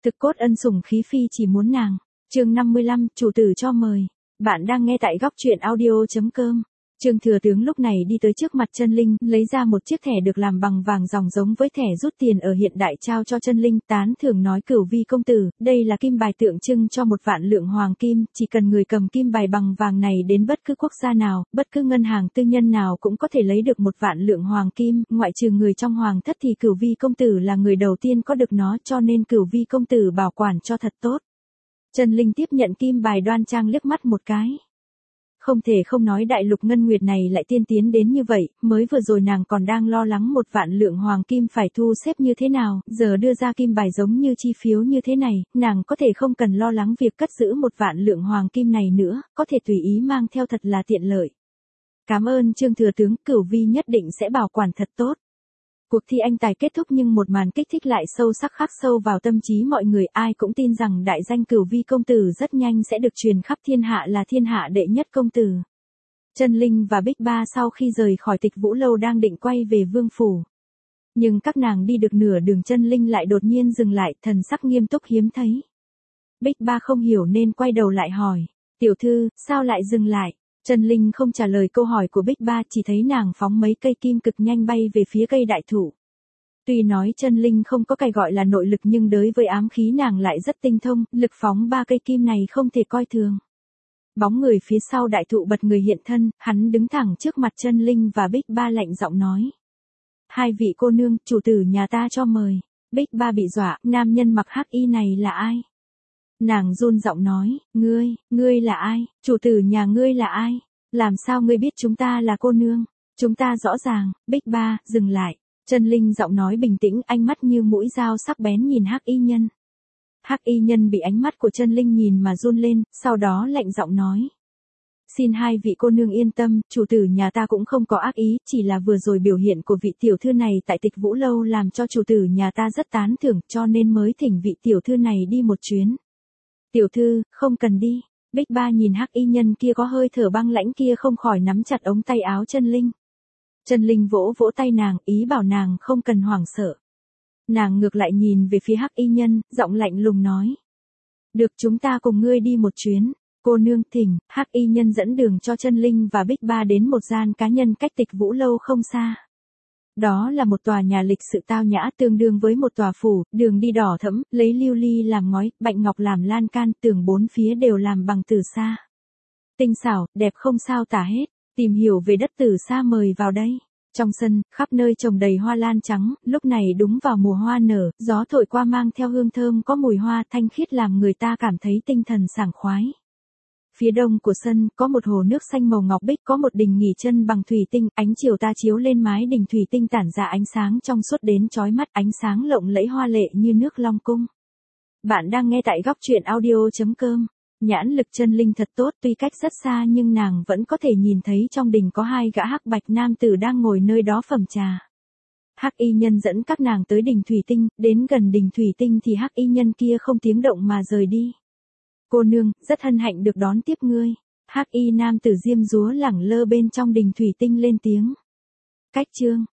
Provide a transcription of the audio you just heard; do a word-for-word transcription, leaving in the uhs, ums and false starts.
Thực cốt ân sủng khí phi chỉ muốn nàng. Chương năm mươi lăm, chủ tử cho mời. Bạn đang nghe tại góc truyện audio chấm com. Trương Thừa Tướng lúc này đi tới trước mặt Chân Linh, lấy ra một chiếc thẻ được làm bằng vàng ròng giống với thẻ rút tiền ở hiện đại trao cho Chân Linh, tán thưởng nói: Cửu Vi công tử, đây là kim bài tượng trưng cho một vạn lượng hoàng kim, chỉ cần người cầm kim bài bằng vàng này đến bất cứ quốc gia nào, bất cứ ngân hàng tư nhân nào cũng có thể lấy được một vạn lượng hoàng kim, ngoại trừ người trong hoàng thất thì Cửu Vi công tử là người đầu tiên có được nó, cho nên Cửu Vi công tử bảo quản cho thật tốt. Chân Linh tiếp nhận kim bài đoan trang liếc mắt một cái. Không thể không nói đại lục ngân nguyệt này lại tiên tiến đến như vậy, mới vừa rồi nàng còn đang lo lắng một vạn lượng hoàng kim phải thu xếp như thế nào, giờ đưa ra kim bài giống như chi phiếu như thế này, nàng có thể không cần lo lắng việc cất giữ một vạn lượng hoàng kim này nữa, có thể tùy ý mang theo thật là tiện lợi. Cảm ơn Trương Thừa Tướng, Cửu Vi nhất định sẽ bảo quản thật tốt. Cuộc thi anh tài kết thúc nhưng một màn kích thích lại sâu sắc khắc sâu vào tâm trí mọi người, ai cũng tin rằng đại danh Cửu Vi công tử rất nhanh sẽ được truyền khắp thiên hạ là thiên hạ đệ nhất công tử. Chân Linh và Bích Ba sau khi rời khỏi Tịch Vũ Lâu đang định quay về vương phủ. Nhưng các nàng đi được nửa đường Chân Linh lại đột nhiên dừng lại, thần sắc nghiêm túc hiếm thấy. Bích Ba không hiểu nên quay đầu lại hỏi, tiểu thư, sao lại dừng lại? Chân Linh không trả lời câu hỏi của Bích Ba, chỉ thấy nàng phóng mấy cây kim cực nhanh bay về phía cây đại thụ. Tuy nói Chân Linh không có cái gọi là nội lực nhưng đối với ám khí nàng lại rất tinh thông, lực phóng ba cây kim này không thể coi thường. Bóng người phía sau đại thụ bật người hiện thân, hắn đứng thẳng trước mặt Chân Linh và Bích Ba lạnh giọng nói. Hai vị cô nương, chủ tử nhà ta cho mời. Bích Ba bị dọa, nam nhân mặc hắc y này là ai? Nàng run giọng nói, ngươi, ngươi là ai, chủ tử nhà ngươi là ai, làm sao ngươi biết chúng ta là cô nương, chúng ta rõ ràng. Bích Ba, dừng lại. Chân Linh giọng nói bình tĩnh, ánh mắt như mũi dao sắc bén nhìn hắc y nhân. Hắc y nhân bị ánh mắt của Chân Linh nhìn mà run lên, sau đó lạnh giọng nói. Xin hai vị cô nương yên tâm, chủ tử nhà ta cũng không có ác ý, chỉ là vừa rồi biểu hiện của vị tiểu thư này tại Tịch Vũ Lâu làm cho chủ tử nhà ta rất tán thưởng, cho nên mới thỉnh vị tiểu thư này đi một chuyến. Tiểu thư, không cần đi. Bích Ba nhìn hắc y nhân kia có hơi thở băng lãnh kia không khỏi nắm chặt ống tay áo Chân Linh. Chân Linh vỗ vỗ tay nàng, ý bảo nàng không cần hoảng sợ. Nàng ngược lại nhìn về phía hắc y nhân, giọng lạnh lùng nói. Được, chúng ta cùng ngươi đi một chuyến. Cô nương thỉnh. Hắc y nhân dẫn đường cho Chân Linh và Bích Ba đến một gian cá nhân cách Tịch Vũ Lâu không xa. Đó là một tòa nhà lịch sự tao nhã tương đương với một tòa phủ, đường đi đỏ thẫm, lấy lưu ly làm ngói, bạch ngọc làm lan can, tường bốn phía đều làm bằng tử sa. Tinh xảo, đẹp không sao tả hết. Tìm hiểu về đất tử sa mời vào đây. Trong sân, khắp nơi trồng đầy hoa lan trắng, lúc này đúng vào mùa hoa nở, gió thổi qua mang theo hương thơm có mùi hoa thanh khiết làm người ta cảm thấy tinh thần sảng khoái. Phía đông của sân, có một hồ nước xanh màu ngọc bích, có một đình nghỉ chân bằng thủy tinh, ánh chiều ta chiếu lên mái đình thủy tinh tản ra ánh sáng trong suốt đến chói mắt, ánh sáng lộng lẫy hoa lệ như nước Long Cung. Bạn đang nghe tại góc truyện audio chấm com. Nhãn lực Chân Linh thật tốt, tuy cách rất xa nhưng nàng vẫn có thể nhìn thấy trong đình có hai gã hắc bạch nam tử đang ngồi nơi đó phẩm trà. Hắc y nhân dẫn các nàng tới đình thủy tinh, đến gần đình thủy tinh thì hắc y nhân kia không tiếng động mà rời đi. Cô nương, rất hân hạnh được đón tiếp ngươi. Hắc y nam tử diêm dúa lẳng lơ bên trong đình thủy tinh lên tiếng. Cách chương.